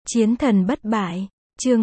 Chiến thần bất bại, chương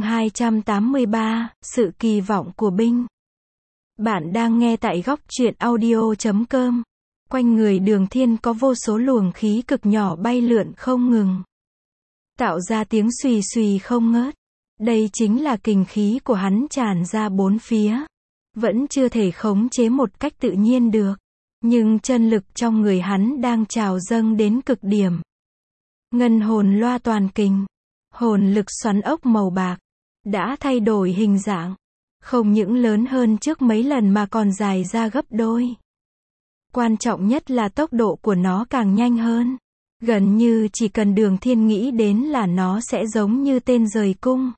283, sự kỳ vọng của binh. Bạn đang nghe tại góc truyện audio.com. Quanh người Đường Thiên có vô số luồng khí cực nhỏ bay lượn không ngừng, tạo ra tiếng xùy xùy không ngớt. Đây chính là kình khí của hắn tràn ra bốn phía. Vẫn chưa thể khống chế một cách tự nhiên được. Nhưng chân lực trong người hắn đang trào dâng đến cực điểm. Ngân hồn loa toàn kình. Hồn lực xoắn ốc màu bạc. Đã thay đổi hình dạng. Không những lớn hơn trước mấy lần mà còn dài ra gấp đôi. Quan trọng nhất là tốc độ của nó càng nhanh hơn. Gần như chỉ cần Đường Thiên nghĩ đến là nó sẽ giống như tên rời cung.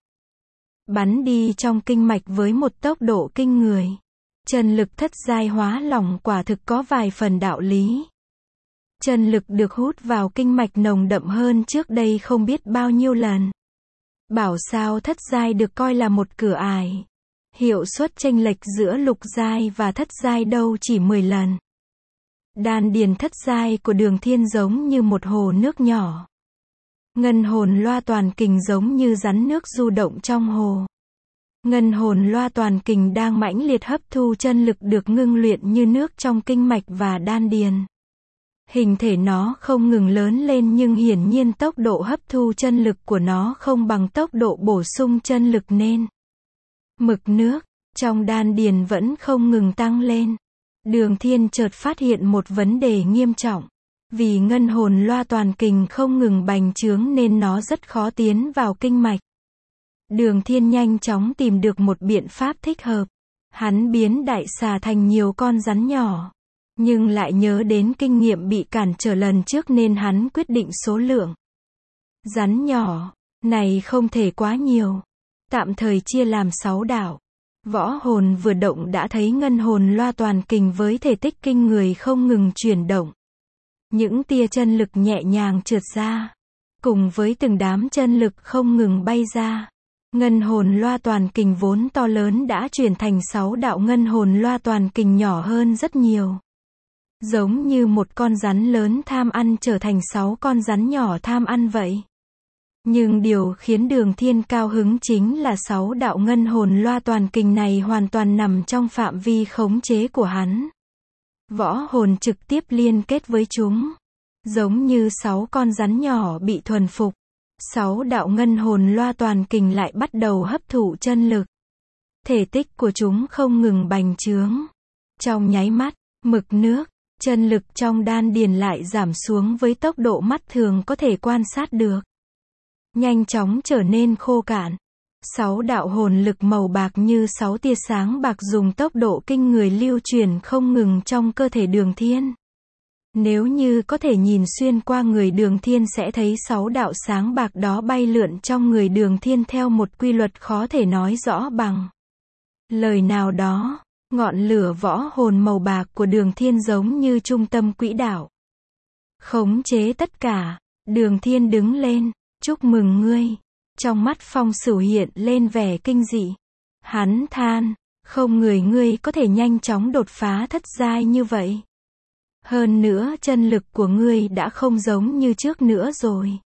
Bắn đi trong kinh mạch với một tốc độ kinh người. Chân lực thất giai hóa lỏng quả thực có vài phần đạo lý. Chân lực được hút vào kinh mạch nồng đậm hơn trước đây không biết bao nhiêu lần. Bảo sao thất giai được coi là một cửa ải. Hiệu suất chênh lệch giữa lục giai và thất giai đâu chỉ 10 lần. Đan điền thất giai của Đường Thiên giống như một hồ nước nhỏ. Ngân hồn loa toàn kình giống như rắn nước du động trong hồ. Ngân hồn loa toàn kình đang mãnh liệt hấp thu chân lực được ngưng luyện như nước trong kinh mạch và đan điền. Hình thể nó không ngừng lớn lên nhưng hiển nhiên tốc độ hấp thu chân lực của nó không bằng tốc độ bổ sung chân lực nên. Mực nước trong đan điền vẫn không ngừng tăng lên. Đường Thiên chợt phát hiện một vấn đề nghiêm trọng. Vì ngân hồn loa toàn kình không ngừng bành trướng nên nó rất khó tiến vào kinh mạch. Đường Thiên nhanh chóng tìm được một biện pháp thích hợp. Hắn biến đại xà thành nhiều con rắn nhỏ. Nhưng lại nhớ đến kinh nghiệm bị cản trở lần trước nên hắn quyết định số lượng rắn nhỏ này không thể quá nhiều. Tạm thời chia làm 6 đạo. Võ hồn vừa động đã thấy ngân hồn loa toàn kình với thể tích kinh người không ngừng chuyển động. Những tia chân lực nhẹ nhàng trượt ra. Cùng với từng đám chân lực không ngừng bay ra. Ngân hồn loa toàn kình vốn to lớn đã chuyển thành 6 đạo ngân hồn loa toàn kình nhỏ hơn rất nhiều. Giống như một con rắn lớn tham ăn trở thành 6 con rắn nhỏ tham ăn vậy. Nhưng điều khiến Đường Thiên cao hứng chính là 6 đạo ngân hồn loa toàn kình này hoàn toàn nằm trong phạm vi khống chế của hắn. Võ hồn trực tiếp liên kết với chúng. Giống như 6 con rắn nhỏ bị thuần phục. 6 đạo ngân hồn loa toàn kình lại bắt đầu hấp thụ chân lực. Thể tích của chúng không ngừng bành trướng. Trong nháy mắt, mực nước, chân lực trong đan điền lại giảm xuống với tốc độ mắt thường có thể quan sát được. Nhanh chóng trở nên khô cạn. 6 đạo hồn lực màu bạc như 6 tia sáng bạc dùng tốc độ kinh người lưu truyền không ngừng trong cơ thể Đường Thiên. Nếu như có thể nhìn xuyên qua người Đường Thiên sẽ thấy 6 đạo sáng bạc đó bay lượn trong người Đường Thiên theo một quy luật khó thể nói rõ bằng lời nào đó. Ngọn lửa võ hồn màu bạc của Đường Thiên giống như trung tâm quỹ đạo. Khống chế tất cả. Đường Thiên đứng lên. Chúc mừng ngươi. Trong mắt Phong Sửu hiện lên vẻ kinh dị. Hắn than. Không ngờ ngươi có thể nhanh chóng đột phá thất giai như vậy. Hơn nữa chân lực của ngươi đã không giống như trước nữa rồi.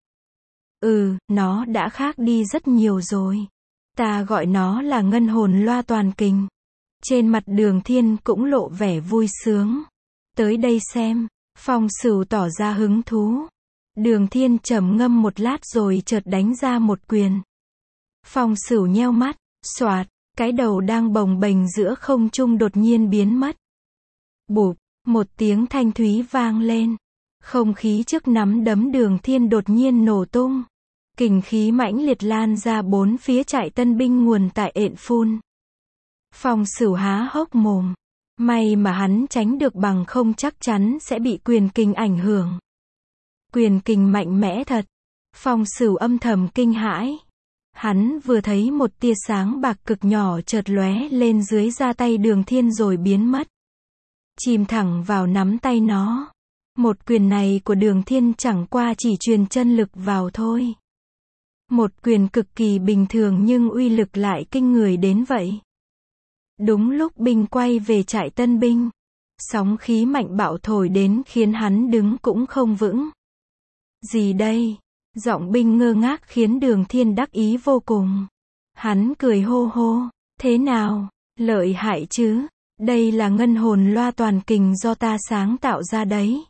Nó đã khác đi rất nhiều rồi. Ta gọi nó là ngân hồn loa toàn kình. Trên mặt Đường Thiên cũng lộ vẻ vui sướng. Tới đây xem. Phong Sửu tỏ ra hứng thú. Đường Thiên trầm ngâm một lát rồi chợt đánh ra một quyền. Phong Sửu nheo mắt. Xoạt. Cái đầu đang bồng bềnh giữa không trung đột nhiên biến mất. Bụp. Một tiếng thanh thúy vang lên. Không khí trước nắm đấm Đường Thiên đột nhiên nổ tung. Kình khí mãnh liệt lan ra bốn phía trại tân binh nguồn tại Ện Phun. Phong Sửu há hốc mồm. May mà hắn tránh được bằng không chắc chắn sẽ bị quyền kình ảnh hưởng. Quyền kình mạnh mẽ thật. Phong Sửu âm thầm kinh hãi. Hắn vừa thấy một tia sáng bạc cực nhỏ chợt lóe lên dưới da tay Đường Thiên rồi biến mất. Chìm thẳng vào nắm tay nó. Một quyền này của Đường Thiên chẳng qua chỉ truyền chân lực vào thôi. Một quyền cực kỳ bình thường nhưng uy lực lại kinh người đến vậy. Đúng lúc binh quay về trại tân binh. Sóng khí mạnh bạo thổi đến khiến hắn đứng cũng không vững. Gì đây? Giọng Binh ngơ ngác khiến Đường Thiên đắc ý vô cùng. Hắn cười hô hô, thế nào, lợi hại chứ, đây là ngân hồn loa toàn kình do ta sáng tạo ra đấy.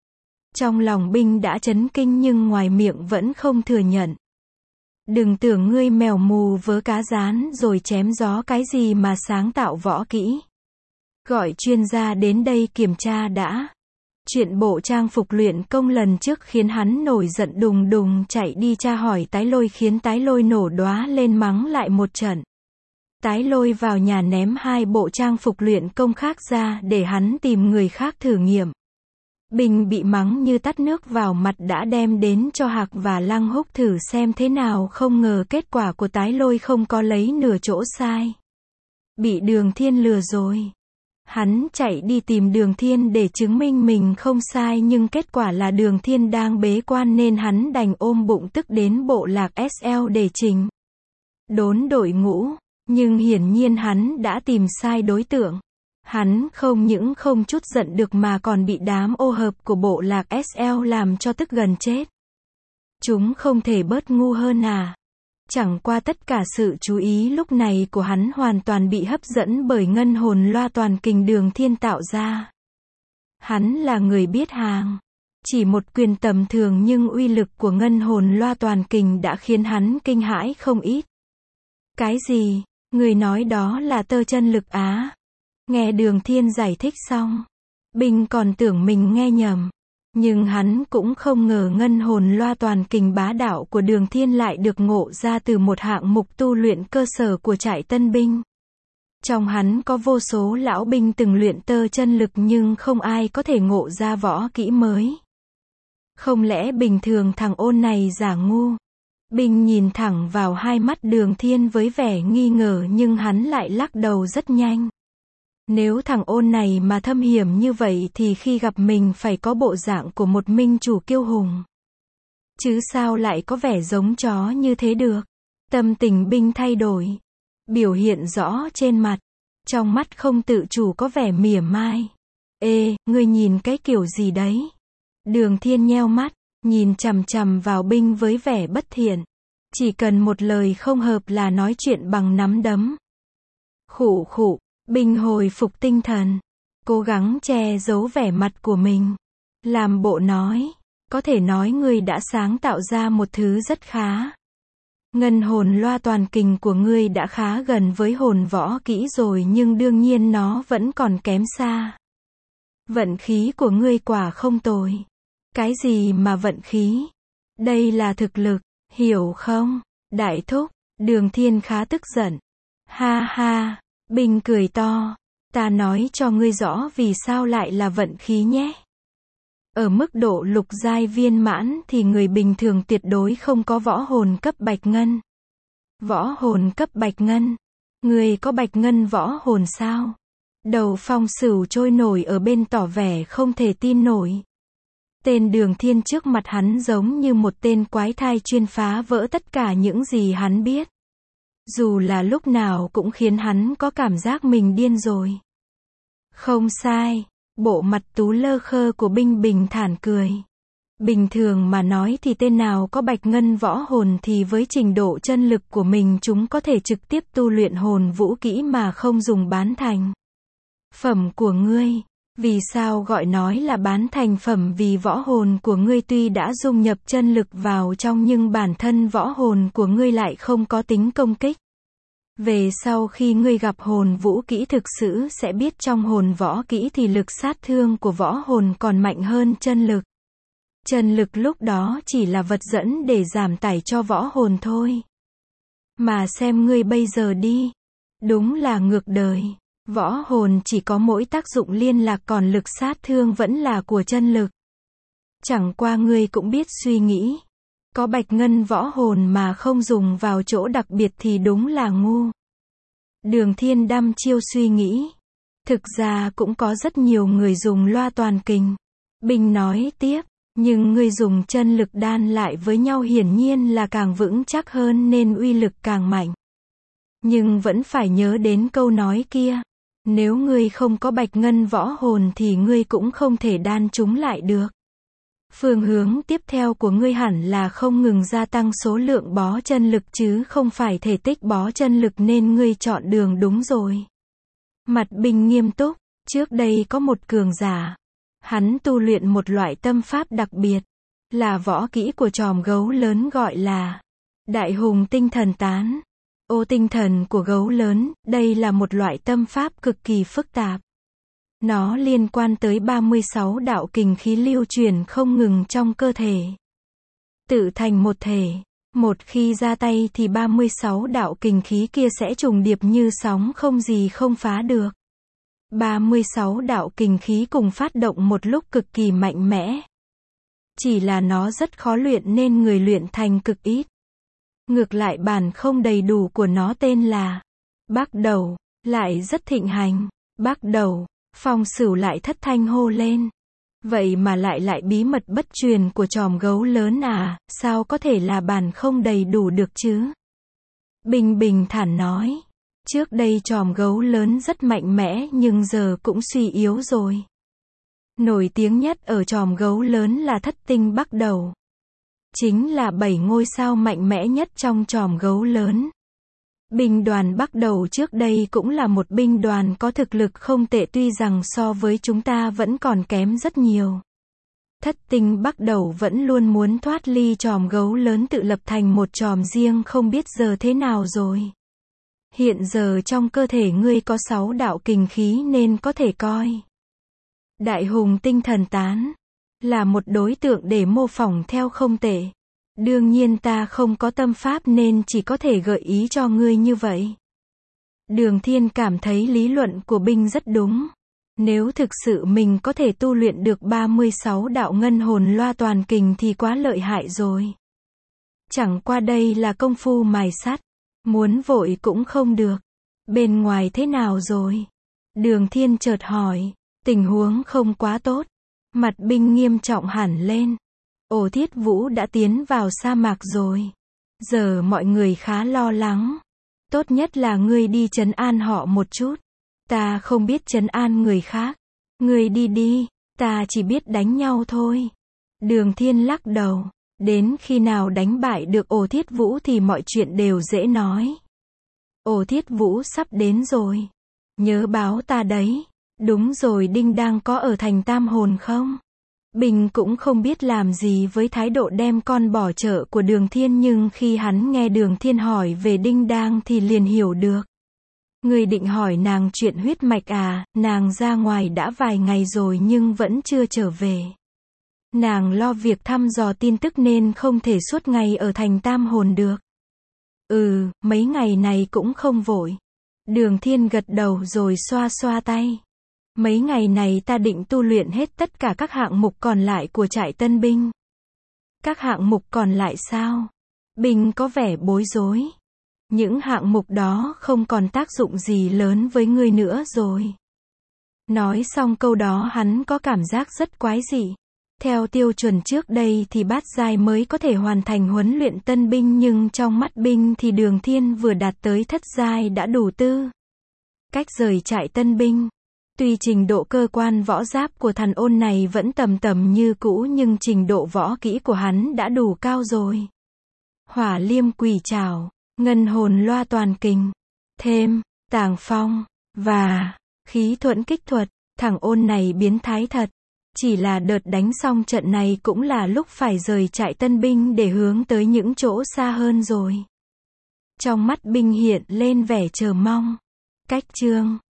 Trong lòng Binh đã chấn kinh nhưng ngoài miệng vẫn không thừa nhận. Đừng tưởng ngươi mèo mù vớ cá rán rồi chém gió cái gì mà sáng tạo võ kỹ. Gọi chuyên gia đến đây kiểm tra đã. Chuyện bộ trang phục luyện công lần trước khiến hắn nổi giận đùng đùng chạy đi tra hỏi Tái Lôi khiến Tái Lôi nổ đóa lên mắng lại một trận. Tái Lôi vào nhà ném 2 bộ trang phục luyện công khác ra để hắn tìm người khác thử nghiệm. Bình bị mắng như tắt nước vào mặt đã đem đến cho Hạc và Lăng Húc thử xem thế nào, không ngờ kết quả của Tái Lôi không có lấy nửa chỗ sai. Bị Đường Thiên lừa rồi. Hắn chạy đi tìm Đường Thiên để chứng minh mình không sai nhưng kết quả là Đường Thiên đang bế quan nên hắn đành ôm bụng tức đến bộ lạc SL để chỉnh đốn đội ngũ. Nhưng hiển nhiên hắn đã tìm sai đối tượng. Hắn không những không chút giận được mà còn bị đám ô hợp của bộ lạc SL làm cho tức gần chết. Chúng không thể bớt ngu hơn à? Chẳng qua tất cả sự chú ý lúc này của hắn hoàn toàn bị hấp dẫn bởi ngân hồn loa toàn kình Đường Thiên tạo ra. Hắn là người biết hàng. Chỉ một quyền tầm thường nhưng uy lực của ngân hồn loa toàn kình đã khiến hắn kinh hãi không ít. Cái gì? Người nói đó là tơ chân lực á? Nghe Đường Thiên giải thích xong, Bình còn tưởng mình nghe nhầm. Nhưng hắn cũng không ngờ ngân hồn loa toàn kình bá đạo của Đường Thiên lại được ngộ ra từ một hạng mục tu luyện cơ sở của trại tân binh. Trong hắn có vô số lão binh từng luyện tơ chân lực nhưng không ai có thể ngộ ra võ kỹ mới. Không lẽ bình thường thằng ôn này giả ngu? Bình nhìn thẳng vào hai mắt Đường Thiên với vẻ nghi ngờ nhưng hắn lại lắc đầu rất nhanh. Nếu thằng ôn này mà thâm hiểm như vậy thì khi gặp mình phải có bộ dạng của một minh chủ kiêu hùng. Chứ sao lại có vẻ giống chó như thế được? Tâm tình Binh thay đổi. Biểu hiện rõ trên mặt. Trong mắt không tự chủ có vẻ mỉa mai. Ê, ngươi nhìn cái kiểu gì đấy? Đường Thiên nheo mắt, nhìn chằm chằm vào Binh với vẻ bất thiện. Chỉ cần một lời không hợp là nói chuyện bằng nắm đấm. Khụ khụ. Bình hồi phục tinh thần, cố gắng che giấu vẻ mặt của mình. Làm bộ nói, có thể nói ngươi đã sáng tạo ra một thứ rất khá. Ngân hồn loa toàn kình của ngươi đã khá gần với hồn võ kỹ rồi nhưng đương nhiên nó vẫn còn kém xa. Vận khí của ngươi quả không tồi. Cái gì mà vận khí? Đây là thực lực, hiểu không? Đại thúc, Đường Thiên khá tức giận. Ha ha. Bình cười to, ta nói cho ngươi rõ vì sao lại là vận khí nhé. Ở mức độ lục giai viên mãn thì người bình thường tuyệt đối không có võ hồn cấp bạch ngân. Võ hồn cấp bạch ngân? Ngươi có bạch ngân võ hồn sao? Đầu Phong Sửu trôi nổi ở bên tỏ vẻ không thể tin nổi. Tên Đường Thiên trước mặt hắn giống như một tên quái thai chuyên phá vỡ tất cả những gì hắn biết. Dù là lúc nào cũng khiến hắn có cảm giác mình điên rồi. Không sai, bộ mặt tú lơ khơ của Binh bình thản cười. Bình thường mà nói thì tên nào có bạch ngân võ hồn thì với trình độ chân lực của mình chúng có thể trực tiếp tu luyện hồn vũ kỹ mà không dùng bán thành phẩm của ngươi. Vì sao gọi nói là bán thành phẩm? Vì võ hồn của ngươi tuy đã dung nhập chân lực vào trong nhưng bản thân võ hồn của ngươi lại không có tính công kích. Về sau khi ngươi gặp hồn vũ kỹ thực sự sẽ biết trong hồn võ kỹ thì lực sát thương của võ hồn còn mạnh hơn chân lực. Chân lực lúc đó chỉ là vật dẫn để giảm tải cho võ hồn thôi. Mà xem ngươi bây giờ đi. Đúng là ngược đời. Võ hồn chỉ có mỗi tác dụng liên lạc còn lực sát thương vẫn là của chân lực. Chẳng qua ngươi cũng biết suy nghĩ. Có bạch ngân võ hồn mà không dùng vào chỗ đặc biệt thì đúng là ngu. Đường Thiên đăm chiêu suy nghĩ. Thực ra cũng có rất nhiều người dùng loa toàn kình. Bình nói tiếp, nhưng ngươi dùng chân lực đan lại với nhau hiển nhiên là càng vững chắc hơn nên uy lực càng mạnh. Nhưng vẫn phải nhớ đến câu nói kia. Nếu ngươi không có bạch ngân võ hồn thì ngươi cũng không thể đan chúng lại được. Phương hướng tiếp theo của ngươi hẳn là không ngừng gia tăng số lượng bó chân lực chứ không phải thể tích bó chân lực nên ngươi chọn đường đúng rồi. Mặt Binh nghiêm túc, trước đây có một cường giả. Hắn tu luyện một loại tâm pháp đặc biệt, là võ kỹ của chòm gấu lớn gọi là Đại Hùng Tinh Thần Tán. Ô tinh thần của gấu lớn, đây là một loại tâm pháp cực kỳ phức tạp. Nó liên quan tới 36 đạo kình khí lưu truyền không ngừng trong cơ thể. Tự thành một thể, một khi ra tay thì 36 đạo kình khí kia sẽ trùng điệp như sóng không gì không phá được. 36 đạo kình khí cùng phát động một lúc cực kỳ mạnh mẽ. Chỉ là nó rất khó luyện nên người luyện thành cực ít. Ngược lại bản không đầy đủ của nó tên là Bắc Đầu, lại rất thịnh hành. Bắc Đầu, Phong Sửu lại thất thanh hô lên. Vậy mà lại bí mật bất truyền của chòm gấu lớn à, sao có thể là bản không đầy đủ được chứ? Bình bình thản nói. Trước đây chòm gấu lớn rất mạnh mẽ nhưng giờ cũng suy yếu rồi. Nổi tiếng nhất ở chòm gấu lớn là thất tinh Bắc Đầu. Chính là 7 ngôi sao mạnh mẽ nhất trong chòm gấu lớn. Binh đoàn Bắc Đầu trước đây cũng là một binh đoàn có thực lực không tệ tuy rằng so với chúng ta vẫn còn kém rất nhiều. Thất tinh Bắc Đầu vẫn luôn muốn thoát ly chòm gấu lớn tự lập thành một chòm riêng không biết giờ thế nào rồi. Hiện giờ trong cơ thể ngươi có 6 đạo kình khí nên có thể coi. Đại Hùng Tinh Thần Tán là một đối tượng để mô phỏng theo không tệ. Đương nhiên ta không có tâm pháp nên chỉ có thể gợi ý cho ngươi như vậy. Đường Thiên cảm thấy lý luận của Binh rất đúng. Nếu thực sự mình có thể tu luyện được 36 đạo ngân hồn loa toàn kình thì quá lợi hại rồi. Chẳng qua đây là công phu mài sắt. Muốn vội cũng không được. Bên ngoài thế nào rồi? Đường Thiên chợt hỏi. Tình huống không quá tốt. Mặt Binh nghiêm trọng hẳn lên. Ổ Thiết Vũ đã tiến vào sa mạc rồi. Giờ mọi người khá lo lắng. Tốt nhất là ngươi đi trấn an họ một chút. Ta không biết trấn an người khác. Ngươi đi đi, ta chỉ biết đánh nhau thôi. Đường Thiên lắc đầu. Đến khi nào đánh bại được Ổ Thiết Vũ thì mọi chuyện đều dễ nói. Ổ Thiết Vũ sắp đến rồi. Nhớ báo ta đấy. Đúng rồi, Đinh đang có ở thành Tam Hồn không? Bình cũng không biết làm gì với thái độ đem con bỏ chợ của Đường Thiên nhưng khi hắn nghe Đường Thiên hỏi về Đinh đang thì liền hiểu được. Người định hỏi nàng chuyện huyết mạch à, nàng ra ngoài đã vài ngày rồi nhưng vẫn chưa trở về. Nàng lo việc thăm dò tin tức nên không thể suốt ngày ở thành Tam Hồn được. Mấy ngày này cũng không vội. Đường Thiên gật đầu rồi xoa xoa tay. Mấy ngày này ta định tu luyện hết tất cả các hạng mục còn lại của trại tân binh. Các hạng mục còn lại sao? Binh có vẻ bối rối. Những hạng mục đó không còn tác dụng gì lớn với ngươi nữa rồi. Nói xong câu đó hắn có cảm giác rất quái dị. Theo tiêu chuẩn trước đây thì bát giai mới có thể hoàn thành huấn luyện tân binh nhưng trong mắt Binh thì Đường Thiên vừa đạt tới thất giai đã đủ tư cách rời trại tân binh. Tuy trình độ cơ quan võ giáp của thằng ôn này vẫn tầm tầm như cũ nhưng trình độ võ kỹ của hắn đã đủ cao rồi. Hỏa Liêm Quỷ Trảo, ngân hồn loa toàn kình, thêm tàng phong và khí thuẫn kích thuật, thằng ôn này biến thái thật. Chỉ là đợt đánh xong trận này cũng là lúc phải rời trại tân binh để hướng tới những chỗ xa hơn rồi. Trong mắt Binh hiện lên vẻ chờ mong. Cách chương